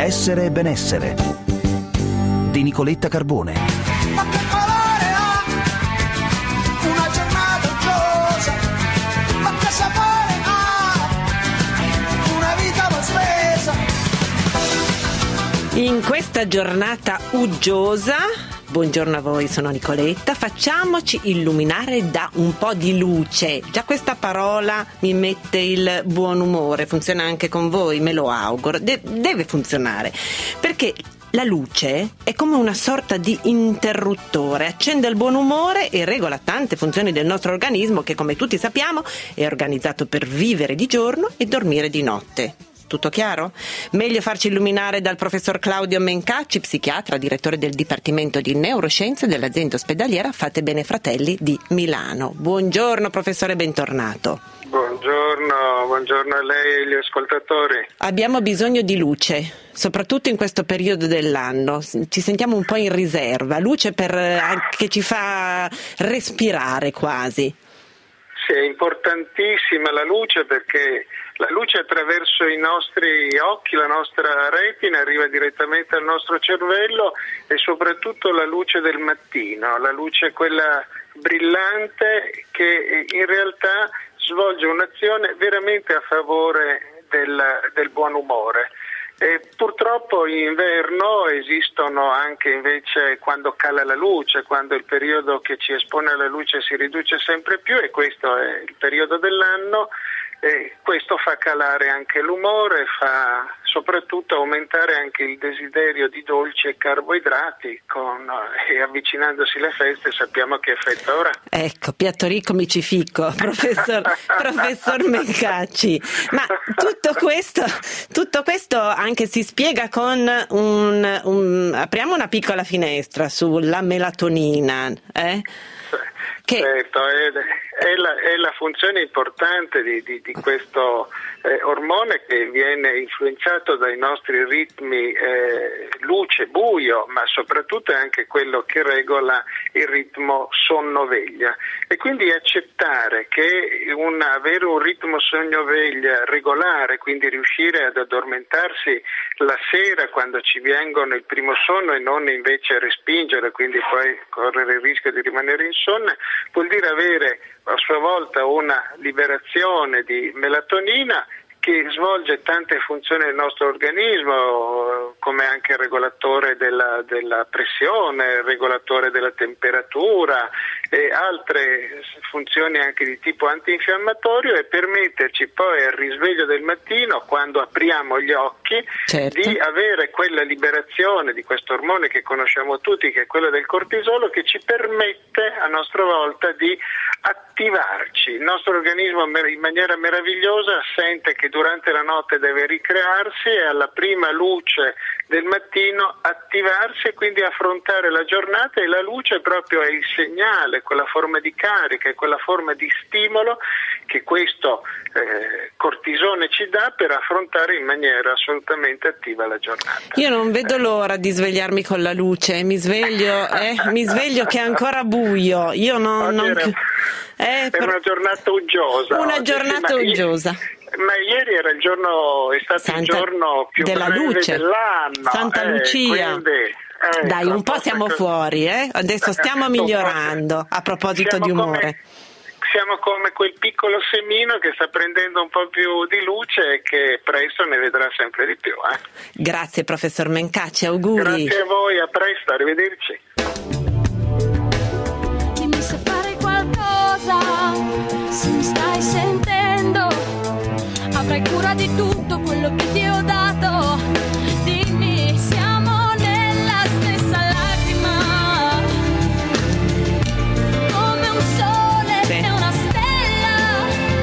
Essere e benessere di Nicoletta Carbone. Ma che colore ha una giornata uggiosa? Ma che sapore ha una vita mal spesa? In questa giornata uggiosa, buongiorno a voi, sono Nicoletta, facciamoci illuminare da un po' di luce. Già questa parola mi mette il buon umore, funziona anche con voi, me lo auguro, deve funzionare, perché la luce è come una sorta di interruttore, accende il buon umore e regola tante funzioni del nostro organismo che, come tutti sappiamo, è organizzato per vivere di giorno e dormire di notte. Tutto chiaro? Meglio farci illuminare dal professor Claudio Mencacci, psichiatra, direttore del Dipartimento di Neuroscienze dell'azienda ospedaliera Fatebenefratelli Fratelli di Milano. Buongiorno professore, bentornato. Buongiorno a lei e agli ascoltatori. Abbiamo bisogno di luce, soprattutto in questo periodo dell'anno. Ci sentiamo un po' in riserva, luce che ci fa respirare quasi. Sì, è importantissima la luce, perché la luce attraverso i nostri occhi, la nostra retina, arriva direttamente al nostro cervello, e soprattutto la luce del mattino, la luce quella brillante che in realtà svolge un'azione veramente a favore del buon umore. E purtroppo in inverno esistono anche, invece, quando cala la luce, quando il periodo che ci espone alla luce si riduce sempre più, e questo è il periodo dell'anno, e questo fa calare anche l'umore, fa soprattutto aumentare anche il desiderio di dolci e carboidrati, e avvicinandosi le feste sappiamo che effetto avrà. Ecco, piatto ricco mici-ficco, professor Mencacci. Ma tutto questo anche si spiega con apriamo una piccola finestra sulla melatonina, Certo, è la funzione importante di questo ormone, che viene influenzato dai nostri ritmi luce-buio, ma soprattutto è anche quello che regola il ritmo sonno-veglia. E quindi accettare che avere un ritmo sonno-veglia regolare, quindi riuscire ad addormentarsi la sera quando ci vengono il primo sonno e non invece respingere, quindi poi correre il rischio di rimanere insonne, vuol dire avere a sua volta una liberazione di melatonina che svolge tante funzioni del nostro organismo, come anche il regolatore della pressione, il regolatore della temperatura e altre funzioni anche di tipo antinfiammatorio, e permetterci poi al risveglio del mattino, quando apriamo gli occhi, certo, di avere quella liberazione di questo ormone che conosciamo tutti, che è quello del cortisolo, che ci permette a nostra volta di attivarci. Il nostro organismo in maniera meravigliosa sente che durante la notte deve ricrearsi e alla prima luce del mattino attivarsi e quindi affrontare la giornata, e la luce proprio è il segnale, quella forma di carica e quella forma di stimolo che questo cortisone ci dà per affrontare in maniera assolutamente attiva la giornata. Io non vedo l'ora di svegliarmi con la luce, mi sveglio che è ancora buio. Io È una giornata uggiosa. Uggiosa. Ma ieri era il stato il giorno più della breve luce dell'anno. Santa Lucia. Quindi, dai, un po' siamo fuori, adesso stiamo migliorando a proposito di umore. Siamo come quel piccolo semino che sta prendendo un po' più di luce e che presto ne vedrà sempre di più. Grazie professor Mencacci, auguri. Grazie a voi, a presto, arrivederci. Dimmi se fare qualcosa, se mi stai sentendo, avrai cura di tutto quello che ti ho dato. Dimmi, siamo nella stessa lacrima, come un sole e una stella,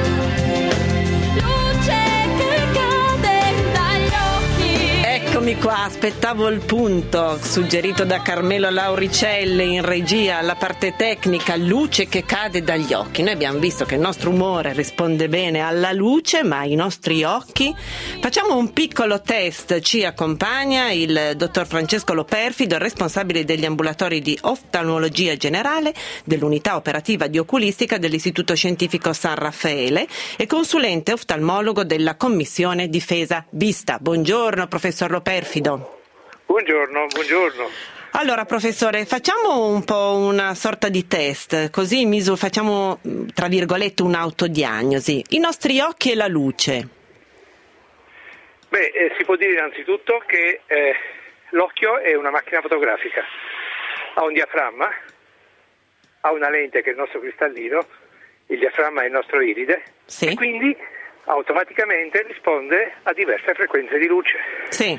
luce che cade dagli occhi. Eccomi qua, aspettavo il punto suggerito da Carmelo Lauricelli in regia, la parte tecnica, luce che cade dagli occhi. Noi abbiamo visto che il nostro umore risponde bene alla luce, ma i nostri occhi. Facciamo un piccolo test, ci accompagna il dottor Francesco Loperfido, responsabile degli ambulatori di oftalmologia generale dell'unità operativa di oculistica dell'Istituto Scientifico San Raffaele e consulente oftalmologo della Commissione Difesa Vista. Buongiorno professor Loperfido. Perfido. Buongiorno. Allora, professore, facciamo un po' una sorta di test, così facciamo, tra virgolette, un'autodiagnosi. I nostri occhi e la luce. Si può dire innanzitutto che l'occhio è una macchina fotografica, ha un diaframma, ha una lente che è il nostro cristallino, il diaframma è il nostro iride, sì. E quindi automaticamente risponde a diverse frequenze di luce. Sì.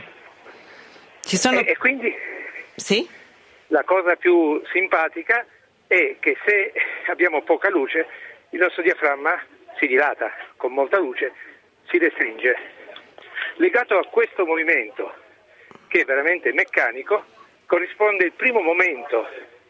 Ci sono... E quindi sì? la cosa più simpatica è che se abbiamo poca luce, il nostro diaframma si dilata, con molta luce si restringe. Legato a questo movimento, che è veramente meccanico, corrisponde il primo momento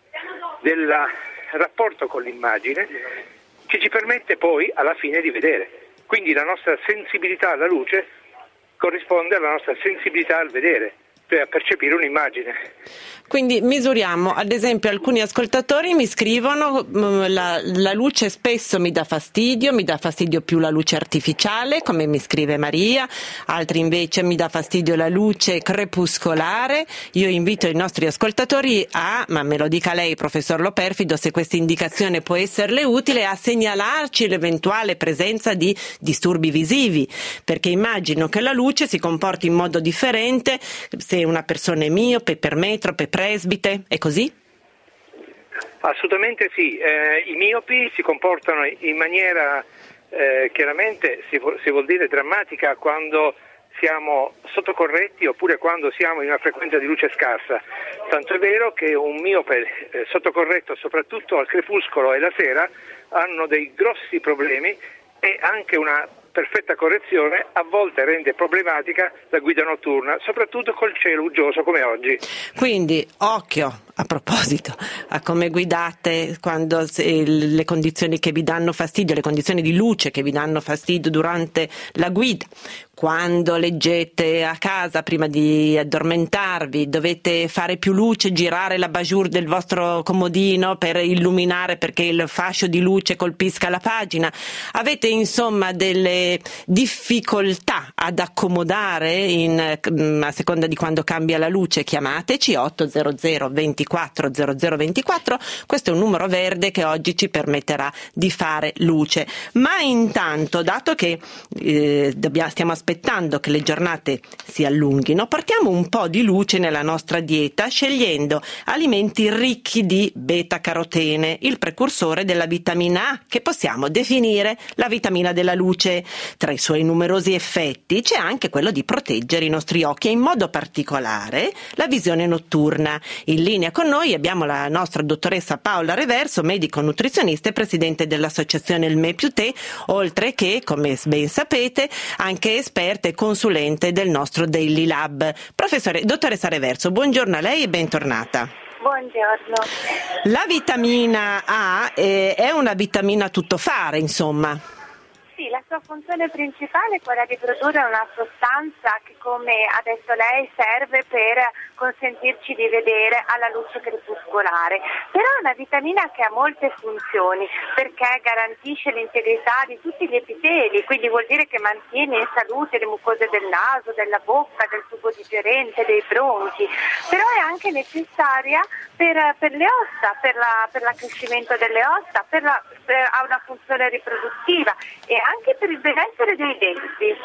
del rapporto con l'immagine che ci permette poi alla fine di vedere. Quindi la nostra sensibilità alla luce corrisponde alla nostra sensibilità al vedere, cioè a percepire un'immagine. Quindi misuriamo, ad esempio alcuni ascoltatori mi scrivono la luce spesso mi dà fastidio più la luce artificiale, come mi scrive Maria, altri invece mi dà fastidio la luce crepuscolare. Io invito i nostri ascoltatori ma me lo dica lei, professor Loperfido, se questa indicazione può esserle utile, a segnalarci l'eventuale presenza di disturbi visivi, perché immagino che la luce si comporti in modo differente se una persona è miope, per metrope, presbite, è così? Assolutamente sì, i miopi si comportano in maniera chiaramente si vuol dire drammatica quando siamo sottocorretti oppure quando siamo in una frequenza di luce scarsa, tanto è vero che un miope sottocorretto soprattutto al crepuscolo e la sera hanno dei grossi problemi e anche una perfetta correzione a volte rende problematica la guida notturna, soprattutto col cielo uggioso come oggi. Quindi occhio, a proposito, a come guidate quando le condizioni che vi danno fastidio, le condizioni di luce che vi danno fastidio durante la guida. Quando leggete a casa prima di addormentarvi, dovete fare più luce, girare la bajour del vostro comodino per illuminare perché il fascio di luce colpisca la pagina. Avete insomma delle difficoltà ad accomodare a seconda di quando cambia la luce. Chiamateci 800 24 0024, questo è un numero verde che oggi ci permetterà di fare luce. Ma intanto, dato che stiamo aspettando che le giornate si allunghino, portiamo un po' di luce nella nostra dieta scegliendo alimenti ricchi di beta-carotene, il precursore della vitamina A, che possiamo definire la vitamina della luce. Tra i suoi numerosi effetti c'è anche quello di proteggere i nostri occhi e in modo particolare la visione notturna. In linea con noi abbiamo la nostra dottoressa Paola Reverso, medico nutrizionista e presidente dell'associazione Il Me più Te, oltre che, come ben sapete, anche esperta e consulente del nostro Daily Lab. Dottoressa Reverso, buongiorno a lei e bentornata. Buongiorno. La vitamina A è una vitamina tuttofare, insomma. Sì, la sua funzione principale è quella di produrre una sostanza che, come ha detto lei, serve per consentirci di vedere alla luce crepuscolare. Però è una vitamina che ha molte funzioni, perché garantisce l'integrità di tutti gli epiteli, quindi vuol dire che mantiene in salute le mucose del naso, della bocca, del tubo digerente, dei bronchi. Però è anche necessaria per le ossa, per l'accrescimento delle ossa, ha una funzione riproduttiva e anche per il benessere dei denti.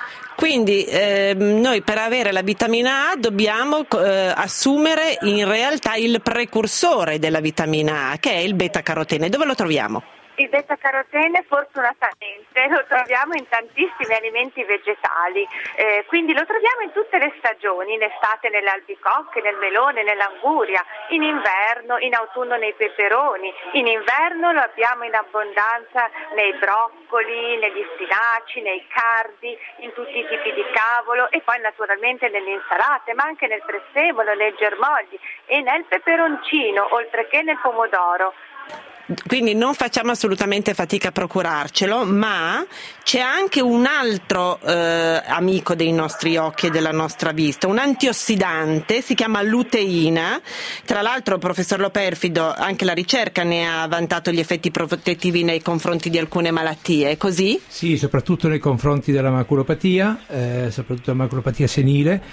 Quindi noi per avere la vitamina A dobbiamo assumere in realtà il precursore della vitamina A, che è il beta-carotene. Dove lo troviamo? Il beta-carotene fortunatamente lo troviamo in tantissimi alimenti vegetali, quindi lo troviamo in tutte le stagioni, in estate nelle albicocche, nel melone, nell'anguria, in inverno, in autunno nei peperoni, in inverno lo abbiamo in abbondanza nei broccoli, negli spinaci, nei cardi, in tutti i tipi di cavolo e poi naturalmente nelle insalate, ma anche nel prezzemolo, nei germogli e nel peperoncino, oltre che nel pomodoro. Quindi non facciamo assolutamente fatica a procurarcelo, ma c'è anche un altro amico dei nostri occhi e della nostra vista, un antiossidante, si chiama luteina. Tra l'altro, professor Loperfido, anche la ricerca ne ha vantato gli effetti protettivi nei confronti di alcune malattie, è così? Sì, soprattutto nei confronti della maculopatia, soprattutto la maculopatia senile,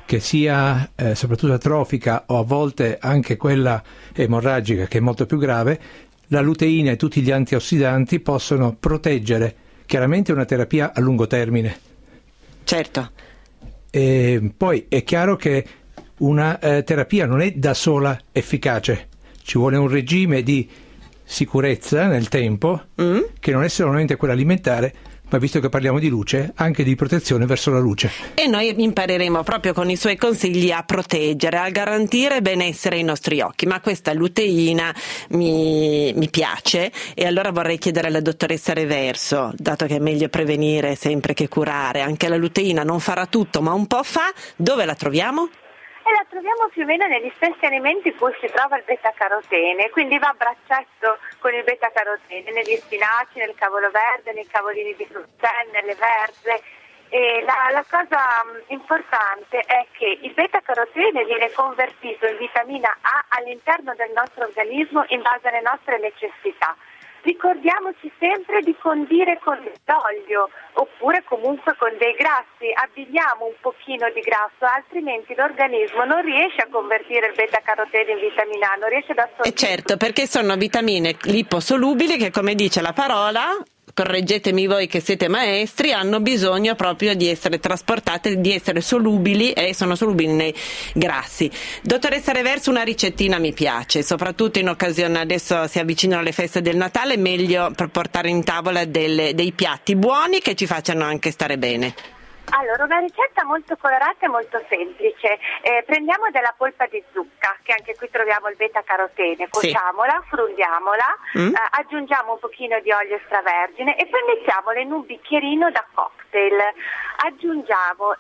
che sia soprattutto atrofica o a volte anche quella emorragica, che è molto più grave, la luteina e tutti gli antiossidanti possono proteggere. Chiaramente è una terapia a lungo termine. Certo. E poi è chiaro che una terapia non è da sola efficace, ci vuole un regime di sicurezza nel tempo che non è solamente quello alimentare, ma visto che parliamo di luce, anche di protezione verso la luce. E noi impareremo proprio con i suoi consigli a proteggere, a garantire benessere ai nostri occhi. Ma questa luteina mi piace, e allora vorrei chiedere alla dottoressa Reverso, dato che è meglio prevenire sempre che curare, anche la luteina non farà tutto ma un po' fa, dove la troviamo? E la troviamo più o meno negli stessi alimenti in cui si trova il beta-carotene, quindi va a braccetto con il beta-carotene negli spinaci, nel cavolo verde, nei cavolini di frutta, nelle verze. E la cosa importante è che il beta-carotene viene convertito in vitamina A all'interno del nostro organismo in base alle nostre necessità. Ricordiamoci sempre di condire con l'olio oppure comunque con dei grassi, abbiniamo un pochino di grasso, altrimenti l'organismo non riesce a convertire il beta-carotene in vitamina A, non riesce ad assorbire. Certo, perché sono vitamine liposolubili che, come dice la parola, correggetemi voi che siete maestri, hanno bisogno proprio di essere trasportate, di essere solubili, e sono solubili nei grassi. Dottoressa Reverso, una ricettina mi piace, soprattutto in occasione, adesso si avvicinano le feste del Natale, meglio per portare in tavola dei piatti buoni che ci facciano anche stare bene. Allora, una ricetta molto colorata e molto semplice. Prendiamo della polpa di zucca, che anche qui troviamo il beta-carotene, cuociamola, frulliamola, aggiungiamo un pochino di olio extravergine e poi mettiamola in un bicchierino da cocktail. Aggiungiamo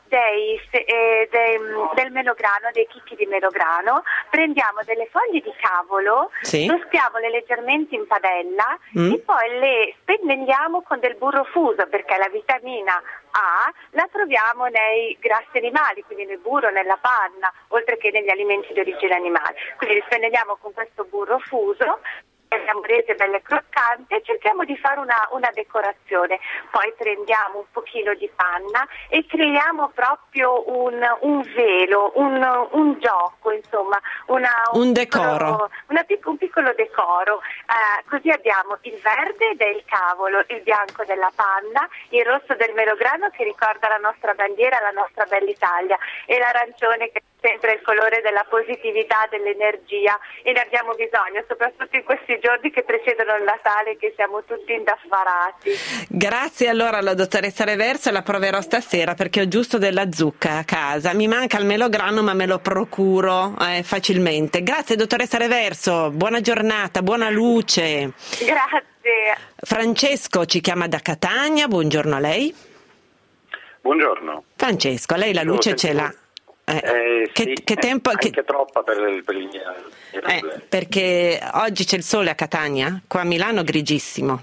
del melograno, dei chicchi di melograno, prendiamo delle foglie di cavolo, tostiamole leggermente in padella e poi le spennelliamo con del burro fuso, perché la vitamina A la troviamo nei grassi animali, quindi nel burro, nella panna, oltre che negli alimenti di origine animale. Quindi li spennelliamo con questo burro fuso, abbiamo rese belle croccanti e cerchiamo di fare una decorazione. Poi prendiamo un pochino di panna e creiamo proprio un velo, un gioco, insomma, un decoro, un piccolo decoro. Così abbiamo il verde del cavolo, il bianco della panna, il rosso del melograno che ricorda la nostra bandiera, la nostra bella Italia, e l'arancione che è sempre il colore della positività, dell'energia, e ne abbiamo bisogno soprattutto in questi giorni che precedono il Natale, che siamo tutti indaffarati. Grazie allora alla dottoressa Reverso, la proverò stasera perché ho giusto della zucca a casa, mi manca il melograno ma me lo procuro facilmente. Grazie dottoressa Reverso, buona giornata, buona luce. Grazie. Francesco ci chiama da Catania, buongiorno a lei. Buongiorno. Francesco, lei la luce ce l'ha? Sì, che tempo? Anche troppa per i miei perché oggi c'è il sole a Catania, qua a Milano grigissimo.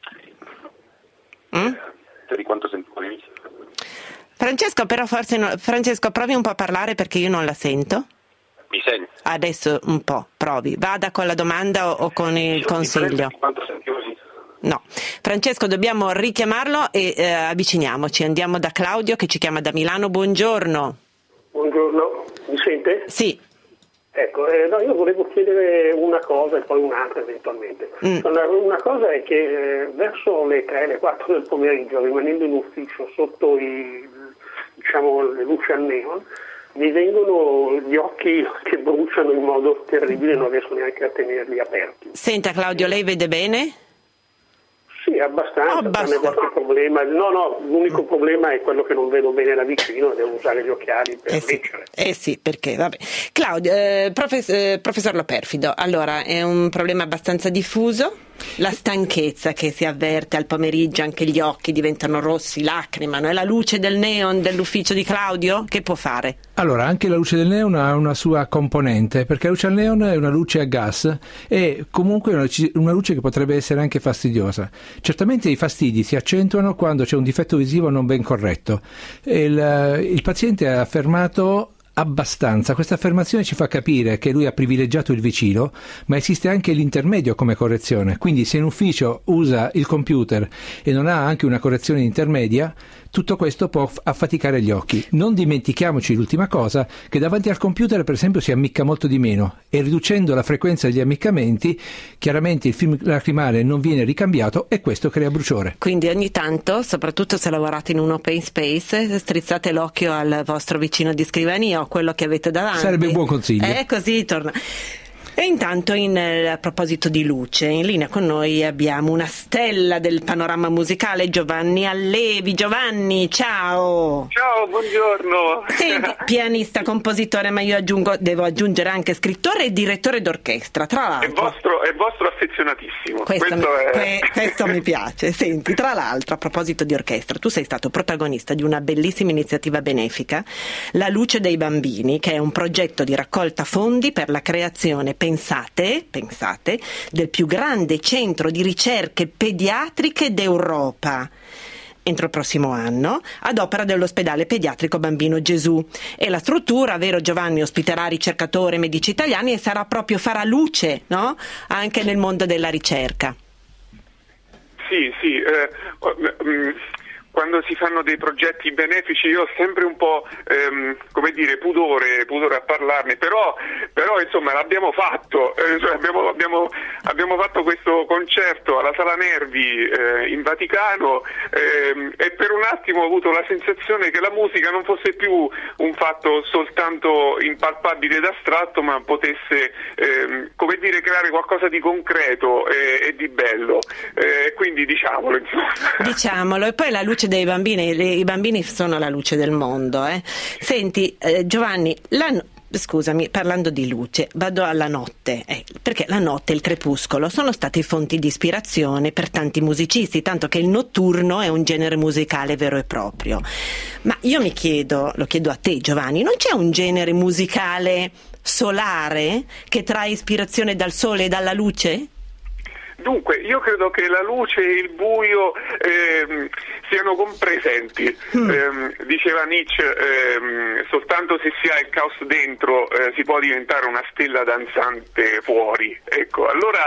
Di quanto sento all'inizio? Francesco, però forse no. Francesco, provi un po' a parlare perché io non la sento. Mi senti? Adesso un po', provi. Vada con la domanda o con il consiglio. Di quanto sentivo all'inizio? No. Francesco, dobbiamo richiamarlo e avviciniamoci. Andiamo da Claudio che ci chiama da Milano. Buongiorno. Buongiorno, mi sente? Sì. Ecco, no, io volevo chiedere una cosa e poi un'altra eventualmente. Una cosa è che verso le 3, le 4 del pomeriggio, rimanendo in ufficio sotto le luci al neon, mi vengono gli occhi che bruciano in modo terribile, non riesco neanche a tenerli aperti. Senta Claudio, lei vede bene? Sì, abbastanza. Tranne qualche problema. No, l'unico problema è quello che non vedo bene da vicino e devo usare gli occhiali per leggere. Sì, perché, vabbè. Claudio, professor Loperfido, allora, è un problema abbastanza diffuso? La stanchezza che si avverte al pomeriggio, anche gli occhi diventano rossi, lacrimano, è la luce del neon dell'ufficio di Claudio? Che può fare? Allora, anche la luce del neon ha una sua componente, perché la luce al neon è una luce a gas e comunque una luce che potrebbe essere anche fastidiosa. Certamente i fastidi si accentuano quando c'è un difetto visivo non ben corretto. Il paziente ha affermato abbastanza. Questa affermazione ci fa capire che lui ha privilegiato il vicino, ma esiste anche l'intermedio come correzione. Quindi se in ufficio usa il computer e non ha anche una correzione intermedia, tutto questo può affaticare gli occhi. Non dimentichiamoci l'ultima cosa, che davanti al computer per esempio si ammicca molto di meno, e riducendo la frequenza degli ammiccamenti chiaramente il film lacrimale non viene ricambiato e questo crea bruciore. Quindi ogni tanto, soprattutto se lavorate in un open space, strizzate l'occhio al vostro vicino di scrivania o quello che avete davanti. Sarebbe un buon consiglio. Così torna. E intanto a proposito di luce, in linea con noi abbiamo una stella del panorama musicale, Giovanni Allevi. Giovanni, ciao! Ciao, buongiorno! Senti, pianista, compositore, ma io devo aggiungere anche scrittore e direttore d'orchestra, tra l'altro. È vostro affezionatissimo. Questo mi piace. Senti, tra l'altro, a proposito di orchestra, tu sei stato protagonista di una bellissima iniziativa benefica, La Luce dei Bambini, che è un progetto di raccolta fondi per la creazione, pensate, del più grande centro di ricerche pediatriche d'Europa entro il prossimo anno, ad opera dell'ospedale pediatrico Bambino Gesù. E la struttura, vero Giovanni, ospiterà ricercatori e medici italiani e farà luce, no? Anche nel mondo della ricerca. Sì, quando si fanno dei progetti benefici io ho sempre un po' pudore a parlarne, però insomma l'abbiamo fatto, abbiamo fatto questo concerto alla Sala Nervi in Vaticano e per un attimo ho avuto la sensazione che la musica non fosse più un fatto soltanto impalpabile ed astratto, ma potesse creare qualcosa di concreto e di bello, quindi diciamolo insomma. Diciamolo. E poi la luce dei bambini, i bambini sono la luce del mondo. Senti Giovanni, scusami, parlando di luce, vado alla notte, perché la notte e il crepuscolo sono stati fonti di ispirazione per tanti musicisti, tanto che il notturno è un genere musicale vero e proprio. Ma io mi chiedo, lo chiedo a te Giovanni, non c'è un genere musicale solare che trae ispirazione dal sole e dalla luce? Dunque, io credo che la luce e il buio siano compresenti. Diceva Nietzsche, soltanto se si ha il caos dentro si può diventare una stella danzante fuori. Ecco, allora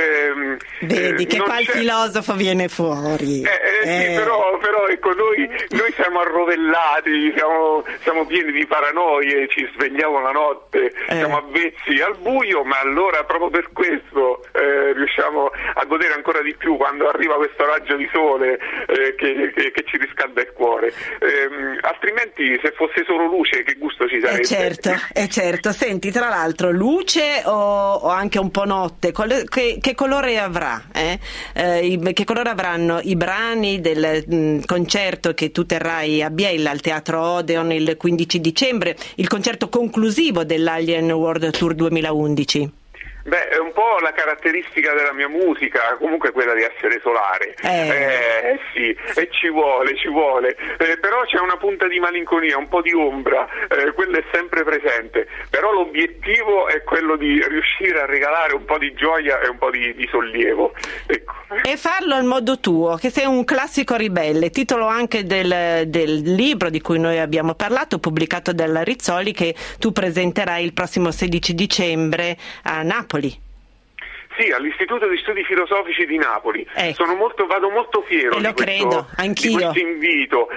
vedi che qua il filosofo viene fuori. Sì, però ecco, noi siamo arrovellati, siamo pieni di paranoie, ci svegliamo la notte, siamo avvezzi al buio, ma allora proprio per questo riusciamo a godere ancora di più quando arriva questo raggio di sole che ci riscalda il cuore. Altrimenti, se fosse solo luce, che gusto ci sarebbe? Certo. Senti, tra l'altro, luce o anche un po' notte, che colore avrà? Che colore avranno i brani del concerto che tu terrai a Biella al Teatro Odeon il 15 dicembre, il concerto conclusivo dell'Alien World Tour 2011? Beh, è un po' la caratteristica della mia musica, comunque quella di essere solare. Sì, e ci vuole. Però c'è una punta di malinconia, un po' di ombra, quello è sempre presente. Però l'obiettivo è quello di riuscire a regalare un po' di gioia e un po' di sollievo. Ecco. E farlo al modo tuo, che sei un classico ribelle, titolo anche del libro di cui noi abbiamo parlato, pubblicato dalla Rizzoli, che tu presenterai il prossimo 16 dicembre a Napoli. Sì, all'Istituto di Studi Filosofici di Napoli. Vado molto fiero di questo invito.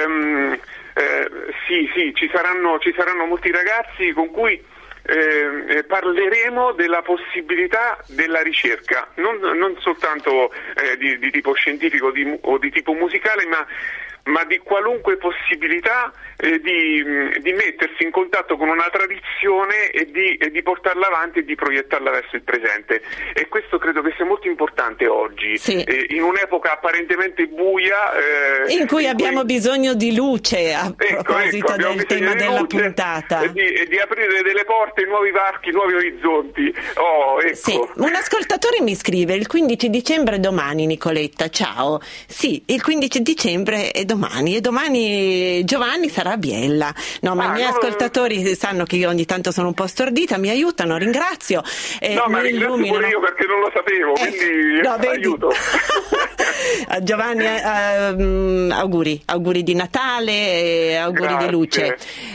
Sì, ci saranno molti ragazzi con cui parleremo della possibilità della ricerca, non soltanto di tipo scientifico o di tipo musicale, ma di qualunque possibilità di mettersi in contatto con una tradizione e di portarla avanti e di proiettarla verso il presente. E questo credo che sia molto importante oggi, in un'epoca apparentemente buia, in cui abbiamo bisogno di luce, a proposito del tema della puntata, e di aprire delle porte, nuovi varchi, nuovi orizzonti. Ecco. Sì, un ascoltatore mi scrive: il 15 dicembre è domani, Nicoletta, ciao. Sì, il 15 dicembre è domani, e domani Giovanni sarà a Biella. No, ma i miei ascoltatori sanno che io ogni tanto sono un po' stordita, mi aiutano, ringrazio. Ma mi ringrazio pure io, perché non lo sapevo, quindi aiuto. Giovanni, auguri di Natale, auguri di luce.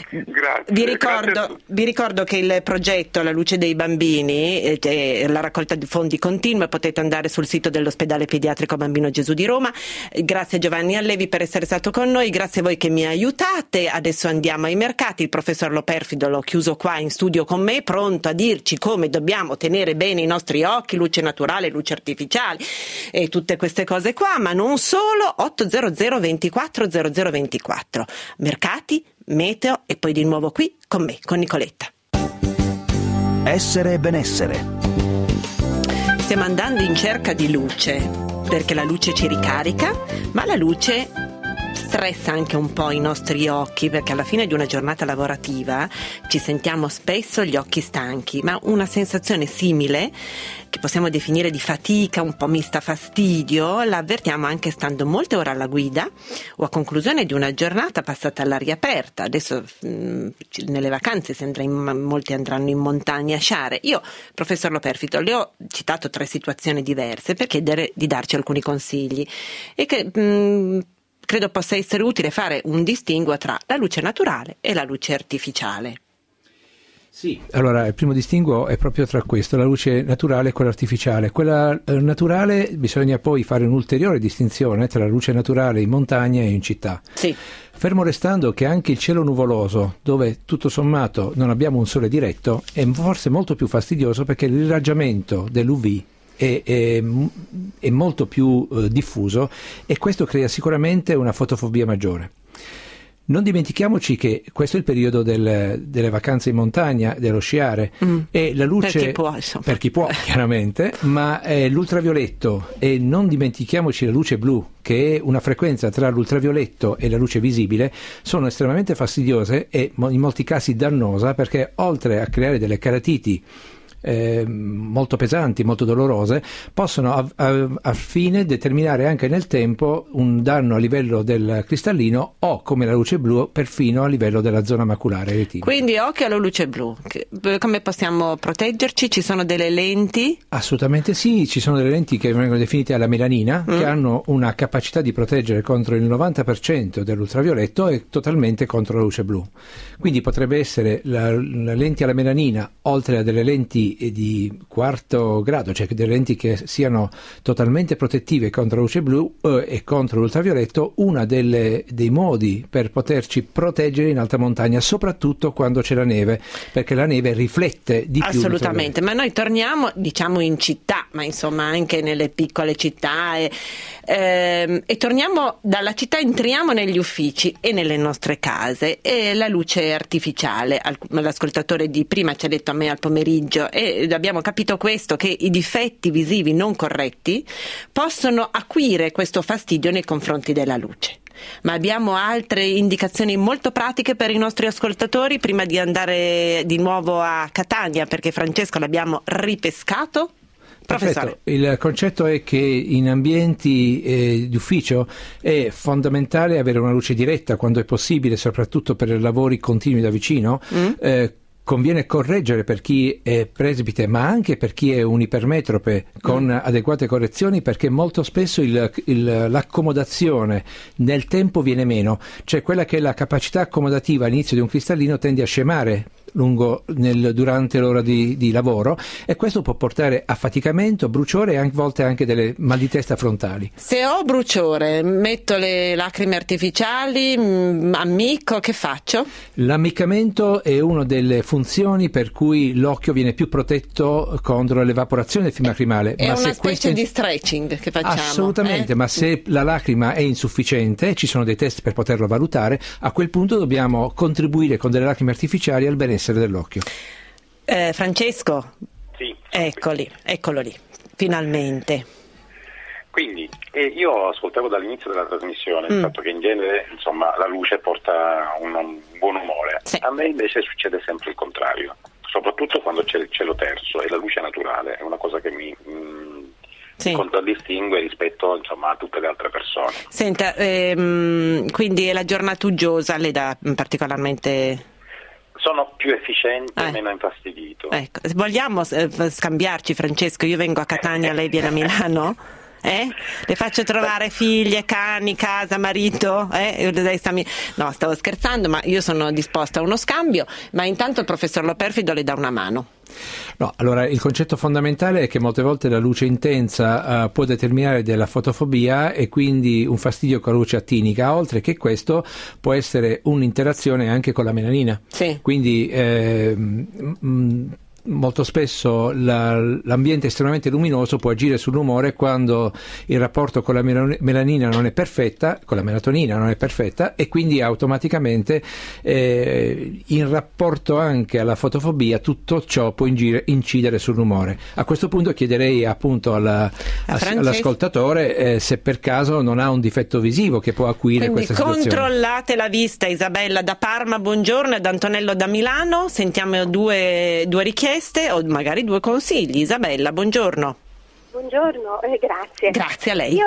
Grazie. Vi ricordo che il progetto La luce dei bambini, la raccolta di fondi continua, potete andare sul sito dell'ospedale pediatrico Bambino Gesù di Roma. Grazie Giovanni Allevi per essere stato con noi, grazie a voi che mi aiutate. Adesso andiamo ai mercati, il professor Loperfido l'ho chiuso qua in studio con me, pronto a dirci come dobbiamo tenere bene i nostri occhi, luce naturale, luce artificiale e tutte queste cose qua, ma non solo. 800 24 0024, mercati, meteo e poi di nuovo qui con me, con Nicoletta. Essere e benessere. Stiamo andando in cerca di luce, perché la luce ci ricarica, ma la luce stressa anche un po' i nostri occhi, perché alla fine di una giornata lavorativa ci sentiamo spesso gli occhi stanchi, ma una sensazione simile, che possiamo definire di fatica, un po' mista fastidio, la avvertiamo anche stando molte ore alla guida o a conclusione di una giornata passata all'aria aperta. Adesso nelle vacanze molti andranno in montagna a sciare. Io, professor Loperfido, le ho citato 3 situazioni diverse per chiedere di darci alcuni consigli e che credo possa essere utile fare un distinguo tra la luce naturale e la luce artificiale. Sì, allora il primo distinguo è proprio tra questo, la luce naturale e quella artificiale. Quella naturale bisogna poi fare un'ulteriore distinzione tra la luce naturale in montagna e in città. Sì. Fermo restando che anche il cielo nuvoloso, dove tutto sommato non abbiamo un sole diretto, è forse molto più fastidioso perché l'irraggiamento dell'UV è molto più diffuso e questo crea sicuramente una fotofobia maggiore. Non dimentichiamoci che questo è il periodo delle vacanze in montagna, dello sciare, e la luce per chi può chiaramente, ma l'ultravioletto, e non dimentichiamoci la luce blu, che è una frequenza tra l'ultravioletto e la luce visibile, sono estremamente fastidiose e in molti casi dannosa, perché oltre a creare delle caratiti molto pesanti, molto dolorose, possono a fine determinare anche nel tempo un danno a livello del cristallino o, come la luce blu, perfino a livello della zona maculare retina. Quindi occhio alla luce blu. Come possiamo proteggerci? Ci sono delle lenti? Assolutamente sì, ci sono delle lenti che vengono definite alla melanina, che hanno una capacità di proteggere contro il 90% dell'ultravioletto e totalmente contro la luce blu. Quindi potrebbe essere la lente alla melanina, oltre a delle lenti di 4º grado, cioè delle lenti che siano totalmente protettive contro la luce blu e contro l'ultravioletto, una dei modi per poterci proteggere in alta montagna, soprattutto quando c'è la neve, perché la neve riflette di più. Assolutamente, ma noi torniamo diciamo in città, ma insomma anche nelle piccole città e torniamo dalla città, entriamo negli uffici e nelle nostre case, e la luce artificiale, l'ascoltatore di prima ci ha detto a me al pomeriggio, e abbiamo capito questo, che i difetti visivi non corretti possono acuire questo fastidio nei confronti della luce. Ma abbiamo altre indicazioni molto pratiche per i nostri ascoltatori prima di andare di nuovo a Catania, perché Francesco l'abbiamo ripescato? Professore. Perfetto. Il concetto è che in ambienti di ufficio è fondamentale avere una luce diretta quando è possibile, soprattutto per lavori continui da vicino. Conviene correggere per chi è presbite, ma anche per chi è un ipermetrope, con adeguate correzioni, perché molto spesso l'accomodazione nel tempo viene meno, cioè quella che è la capacità accomodativa all'inizio di un cristallino tende a scemare durante l'ora di lavoro, e questo può portare a faticamento, bruciore e a volte anche delle mal di testa frontali. Se ho bruciore, metto le lacrime artificiali, ammicco, che faccio? L'ammiccamento è una delle funzioni per cui l'occhio viene più protetto contro l'evaporazione del film lacrimale. È una specie di stretching che facciamo. Assolutamente, ma se la lacrima è insufficiente, ci sono dei test per poterlo valutare, a quel punto dobbiamo contribuire con delle lacrime artificiali al benessere dell'occhio. Francesco? Sì. Eccolo lì, finalmente. Quindi io ascoltavo dall'inizio della trasmissione il fatto che in genere la luce porta un buon umore. Sì. A me invece succede sempre il contrario, soprattutto quando c'è il cielo terzo e la luce naturale, è una cosa che mi contraddistingue rispetto a tutte le altre persone. Senta, quindi la giornata uggiosa le dà particolarmente... Sono più efficiente e meno infastidito. Ecco. Vogliamo scambiarci, Francesco? Io vengo a Catania, lei viene a Milano? Le faccio trovare figlie, cani, casa, marito? No, stavo scherzando, ma io sono disposta a uno scambio, ma intanto il professor Loperfido le dà una mano. No, allora il concetto fondamentale è che molte volte la luce intensa può determinare della fotofobia e quindi un fastidio con la luce attinica, oltre che questo può essere un'interazione anche con la melanina. Sì. Quindi molto spesso l'ambiente estremamente luminoso può agire sull'umore quando il rapporto con la melanina non è perfetta, con la melatonina non è perfetta, e quindi automaticamente in rapporto anche alla fotofobia tutto ciò può incidere sull'umore. A questo punto chiederei appunto all'ascoltatore se per caso non ha un difetto visivo che può acuire quindi questa situazione. Controllate la vista. Isabella da Parma, buongiorno, ed Antonello da Milano. Sentiamo due richieste o magari due consigli. Isabella, buongiorno. Buongiorno, grazie. Grazie a lei. Io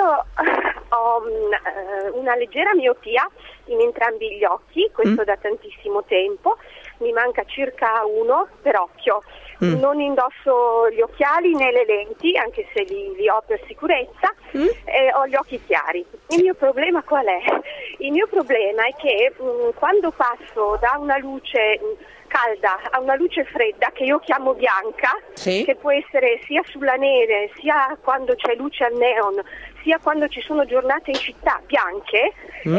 ho una leggera miopia in entrambi gli occhi, questo da tantissimo tempo, mi manca circa uno per occhio. Non indosso gli occhiali né le lenti, anche se li ho per sicurezza, ho gli occhi chiari. Il mio problema qual è? Il mio problema è che quando passo da una luce calda a una luce fredda, che io chiamo bianca, che può essere sia sulla neve, sia quando c'è luce al neon, sia quando ci sono giornate in città bianche,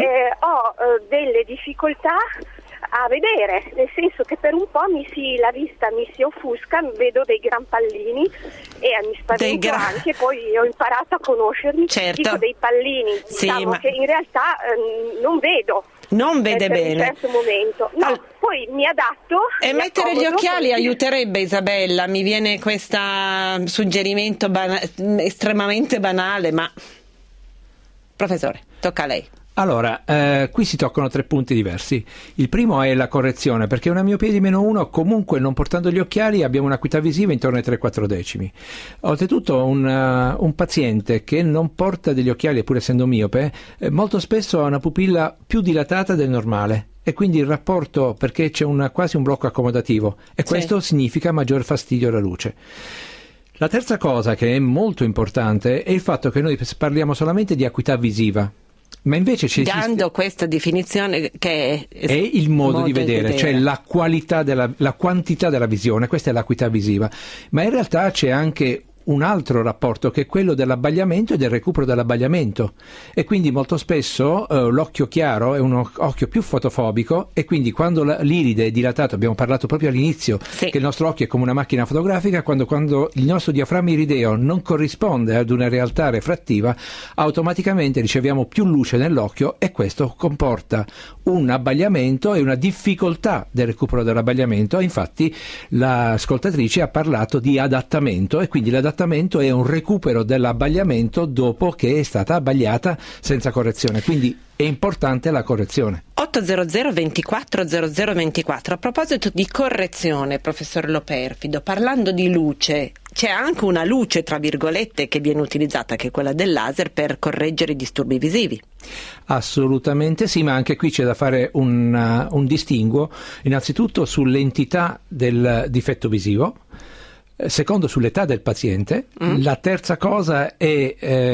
ho delle difficoltà a vedere, nel senso che per un po' la vista mi si offusca, vedo dei gran pallini e mi spavento anche, poi ho imparato a conoscerli, dico dei pallini, diciamo che in realtà non vedo. Non vede bene. In un certo momento. No, poi mi adatto. E mettere gli occhiali aiuterebbe, Isabella. Mi viene questo suggerimento estremamente banale, ma professore, tocca a lei. Allora, qui si toccano 3 punti diversi. Il primo è la correzione, perché una miopia di -1, comunque non portando gli occhiali abbiamo un'acuità visiva intorno ai 3-4 decimi. Oltretutto un paziente che non porta degli occhiali, pur essendo miope, molto spesso ha una pupilla più dilatata del normale. E quindi il rapporto, perché c'è quasi un blocco accomodativo, e questo significa maggior fastidio alla luce. La terza cosa, che è molto importante, è il fatto che noi parliamo solamente di acuità visiva. Ma invece dando questa definizione che è il modo di vedere, cioè la qualità la quantità della visione, questa è l'acuità visiva, ma in realtà c'è anche un altro rapporto che è quello dell'abbagliamento e del recupero dell'abbagliamento, e quindi molto spesso l'occhio chiaro è un occhio più fotofobico, e quindi quando l'iride è dilatato, abbiamo parlato proprio all'inizio che il nostro occhio è come una macchina fotografica, quando il nostro diaframma irideo non corrisponde ad una realtà refrattiva, automaticamente riceviamo più luce nell'occhio, e questo comporta un abbagliamento e una difficoltà del recupero dell'abbagliamento. Infatti l'ascoltatrice ha parlato di adattamento, e quindi l'adattamento è un recupero dell'abbagliamento dopo che è stata abbagliata senza correzione, quindi è importante la correzione. 800 24 00 24. A proposito di correzione, professor Loperfido, parlando di luce, c'è anche una luce tra virgolette che viene utilizzata, che è quella del laser, per correggere i disturbi visivi. Assolutamente sì, ma anche qui c'è da fare un distinguo, innanzitutto sull'entità del difetto visivo, secondo sull'età del paziente. La terza cosa è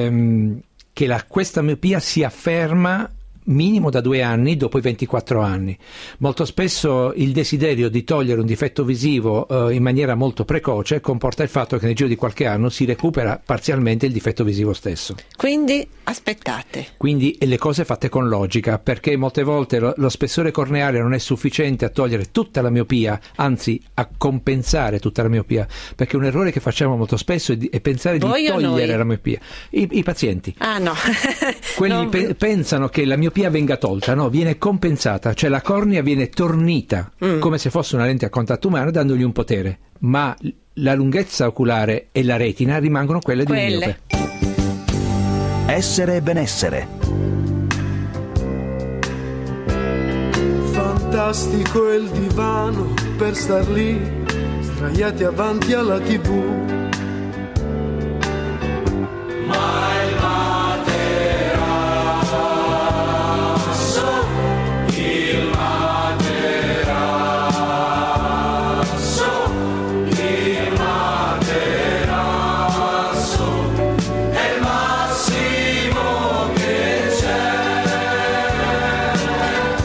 che questa miopia si afferma minimo da 2 anni dopo i 24 anni. Molto spesso il desiderio di togliere un difetto visivo in maniera molto precoce comporta il fatto che nel giro di qualche anno si recupera parzialmente il difetto visivo stesso. Quindi aspettate. Quindi le cose fatte con logica, perché molte volte lo spessore corneale non è sufficiente a togliere tutta la miopia, anzi a compensare tutta la miopia, perché un errore che facciamo molto spesso è pensare di togliere la miopia. I pazienti. Ah no. Quelli pensano che la miopia venga tolta, no, viene compensata, cioè la cornea viene tornita come se fosse una lente a contatto umano, dandogli un potere, ma la lunghezza oculare e la retina rimangono quelle di un miope. Essere e benessere. Fantastico è il divano per star lì sdraiati avanti alla TV. Ma il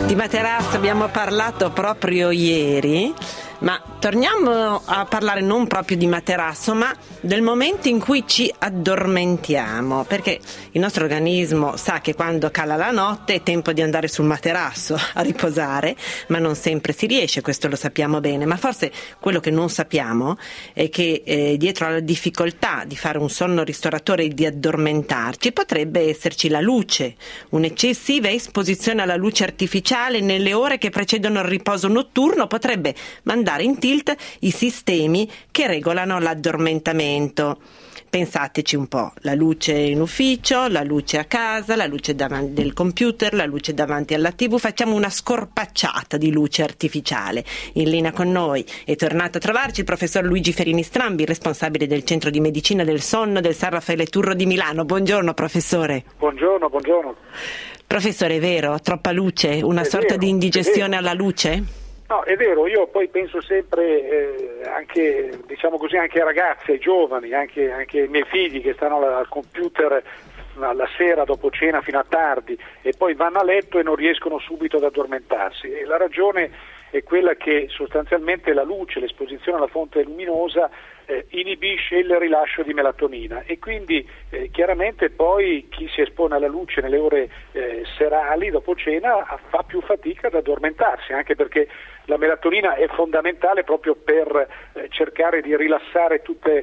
Di materasso abbiamo parlato proprio ieri, ma torniamo a parlare non proprio di materasso, ma del momento in cui ci addormentiamo, perché il nostro organismo sa che quando cala la notte è tempo di andare sul materasso a riposare, ma non sempre si riesce, questo lo sappiamo bene. Ma forse quello che non sappiamo è che dietro alla difficoltà di fare un sonno ristoratore e di addormentarci potrebbe esserci la luce, un'eccessiva esposizione alla luce artificiale nelle ore che precedono il riposo notturno potrebbe mandare in tilt i sistemi che regolano l'addormentamento. Pensateci un po', la luce in ufficio, la luce a casa, la luce davanti del computer, la luce davanti alla TV, facciamo una scorpacciata di luce artificiale. In linea con noi è tornato a trovarci il professor Luigi Ferini Strambi, responsabile del Centro di Medicina del Sonno del San Raffaele Turro di Milano. Buongiorno professore. Buongiorno. Professore, è vero? Troppa luce? Una sorta di indigestione alla luce? No, è vero, io poi penso sempre anche, diciamo così, anche ai ragazzi, ai giovani, anche ai miei figli che stanno al computer la sera dopo cena fino a tardi e poi vanno a letto e non riescono subito ad addormentarsi. E la ragione è quella che sostanzialmente la luce, l'esposizione alla fonte luminosa inibisce il rilascio di melatonina e quindi chiaramente poi chi si espone alla luce nelle ore serali dopo cena fa più fatica ad addormentarsi, anche perché la melatonina è fondamentale proprio per cercare di rilassare tutte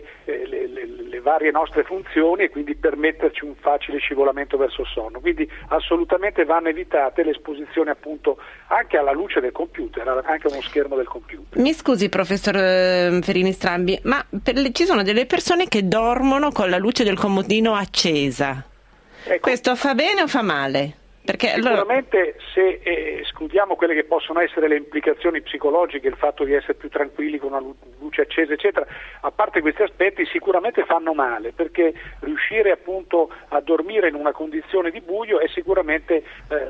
le varie nostre funzioni e quindi permetterci un facile scivolamento verso il sonno. Quindi assolutamente vanno evitate le esposizioni appunto anche alla luce del computer, anche a uno schermo del computer. Mi scusi professor Ferini Strambi, ma ci sono delle persone che dormono con la luce del comodino accesa. Ecco. Questo fa bene o fa male? Perché sicuramente se escludiamo quelle che possono essere le implicazioni psicologiche, il fatto di essere più tranquilli con una luce accesa eccetera, a parte questi aspetti sicuramente fanno male, perché riuscire appunto a dormire in una condizione di buio è sicuramente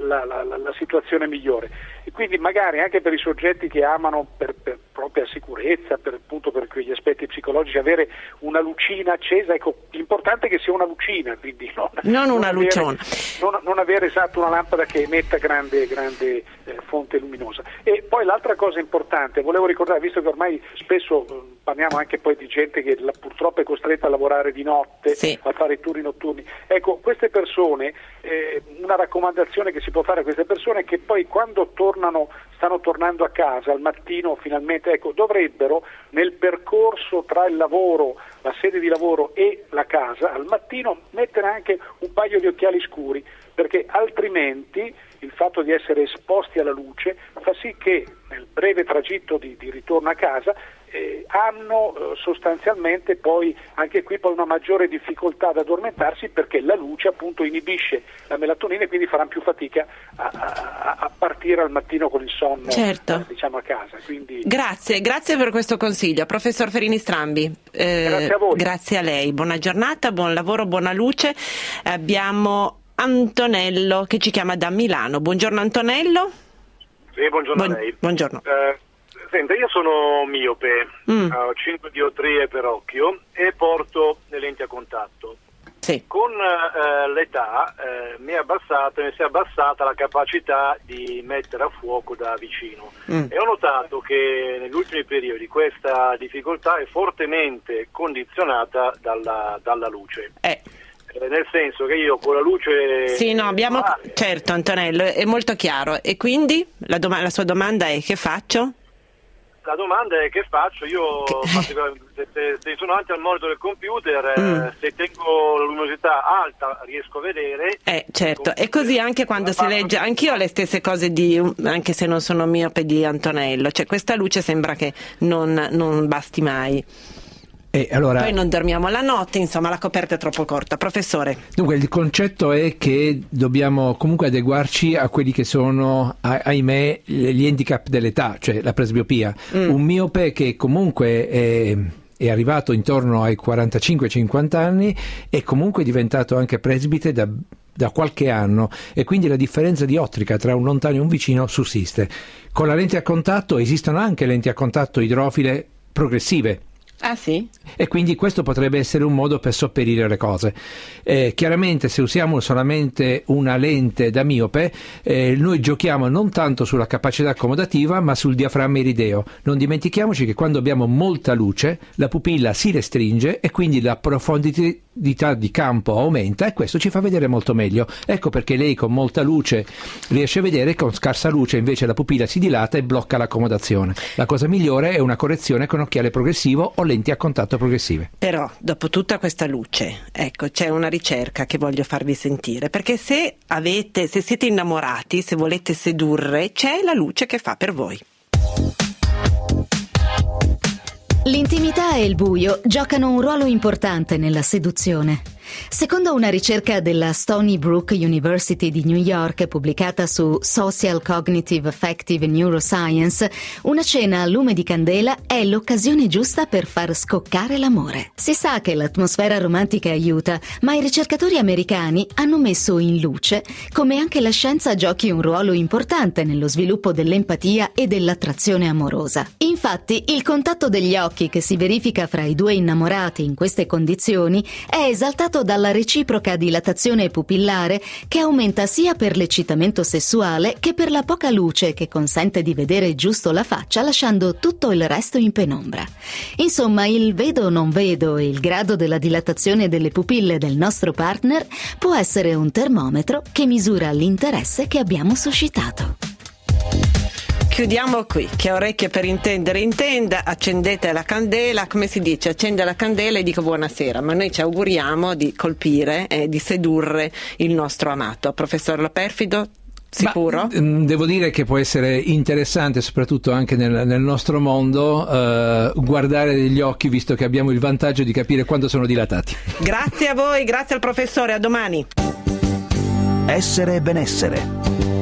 la situazione migliore e quindi magari anche per i soggetti che amano per propria sicurezza, per quegli aspetti psicologici, avere una lucina accesa, ecco, l'importante è che sia una lucina, quindi non una luciona, non avere esatto una lampada che emetta grande fonte luminosa. E poi l'altra cosa importante, volevo ricordare, visto che ormai spesso parliamo anche poi di gente che purtroppo è costretta a lavorare di notte, sì, a fare i turni notturni, ecco, queste persone, una raccomandazione che si può fare a queste persone è che poi quando stanno tornando a casa al mattino finalmente, ecco, dovrebbero nel percorso tra il lavoro, la sede di lavoro e la casa, al mattino mettere anche un paio di occhiali scuri, perché altrimenti il fatto di essere esposti alla luce fa sì che nel breve tragitto di ritorno a casa hanno sostanzialmente poi anche qui poi una maggiore difficoltà ad addormentarsi, perché la luce appunto inibisce la melatonina e quindi faranno più fatica a partire al mattino con il sonno, certo, diciamo a casa. Quindi grazie per questo consiglio, professor Ferini Strambi. Grazie a voi. Grazie a lei, buona giornata, buon lavoro, buona luce. Abbiamo Antonello che ci chiama da Milano. Buongiorno Antonello. Sì, buongiorno a lei. Buongiorno. Senta, io sono miope, ho 5 dioptrie per occhio e porto le lenti a contatto. Sì. Con l'età mi si è abbassata la capacità di mettere a fuoco da vicino e ho notato che negli ultimi periodi questa difficoltà è fortemente condizionata dalla luce. Nel senso che io con la luce... Sì, no, abbiamo... Certo Antonello, è molto chiaro. E quindi la sua domanda è: che faccio? La domanda è: che faccio? Io se sono davanti al monitor del computer, se tengo la luminosità alta riesco a vedere. Certo, e così anche quando si legge, anch'io ho le stesse cose anche se non sono miope di Antonello, cioè questa luce sembra che non basti mai. Allora, poi non dormiamo la notte, insomma la coperta è troppo corta. Professore. Dunque il concetto è che dobbiamo comunque adeguarci a quelli che sono, ahimè, gli handicap dell'età, cioè la presbiopia. Un miope che comunque è arrivato intorno ai 45-50 anni è comunque diventato anche presbite da qualche anno, e quindi la differenza di ottica tra un lontano e un vicino sussiste. Con la lente a contatto esistono anche lenti a contatto idrofile progressive, Ah sì? E quindi questo potrebbe essere un modo per sopperire le cose. Chiaramente se usiamo solamente una lente da miope, noi giochiamo non tanto sulla capacità accomodativa ma sul diaframma irideo. Non dimentichiamoci che quando abbiamo molta luce la pupilla si restringe e quindi la profondità di campo aumenta, e questo ci fa vedere molto meglio. Ecco perché lei con molta luce riesce a vedere, con scarsa luce invece la pupilla si dilata e blocca l'accomodazione. La cosa migliore è una correzione con occhiale progressivo o lenti a contatto progressive. Però dopo tutta questa luce, ecco, c'è una ricerca che voglio farvi sentire, perché se siete innamorati, se volete sedurre, c'è la luce che fa per voi. L'intimità e il buio giocano un ruolo importante nella seduzione. Secondo una ricerca della Stony Brook University di New York pubblicata su Social Cognitive Affective Neuroscience, una cena a lume di candela è l'occasione giusta per far scoccare l'amore. Si sa che l'atmosfera romantica aiuta, ma i ricercatori americani hanno messo in luce come anche la scienza giochi un ruolo importante nello sviluppo dell'empatia e dell'attrazione amorosa. Infatti, il contatto degli occhi che si verifica fra i due innamorati in queste condizioni è esaltato dalla reciproca dilatazione pupillare che aumenta sia per l'eccitamento sessuale che per la poca luce che consente di vedere giusto la faccia lasciando tutto il resto in penombra. Insomma, il vedo o non vedo e il grado della dilatazione delle pupille del nostro partner può essere un termometro che misura l'interesse che abbiamo suscitato. Chiudiamo qui, che orecchie per intendere intenda, accendete la candela, come si dice, accende la candela e dico buonasera, ma noi ci auguriamo di colpire e di sedurre il nostro amato. Professor Loperfido, sicuro? Ma, devo dire che può essere interessante, soprattutto anche nel nostro mondo, guardare negli occhi, visto che abbiamo il vantaggio di capire quando sono dilatati. Grazie a voi, grazie al professore, a domani. Essere e benessere.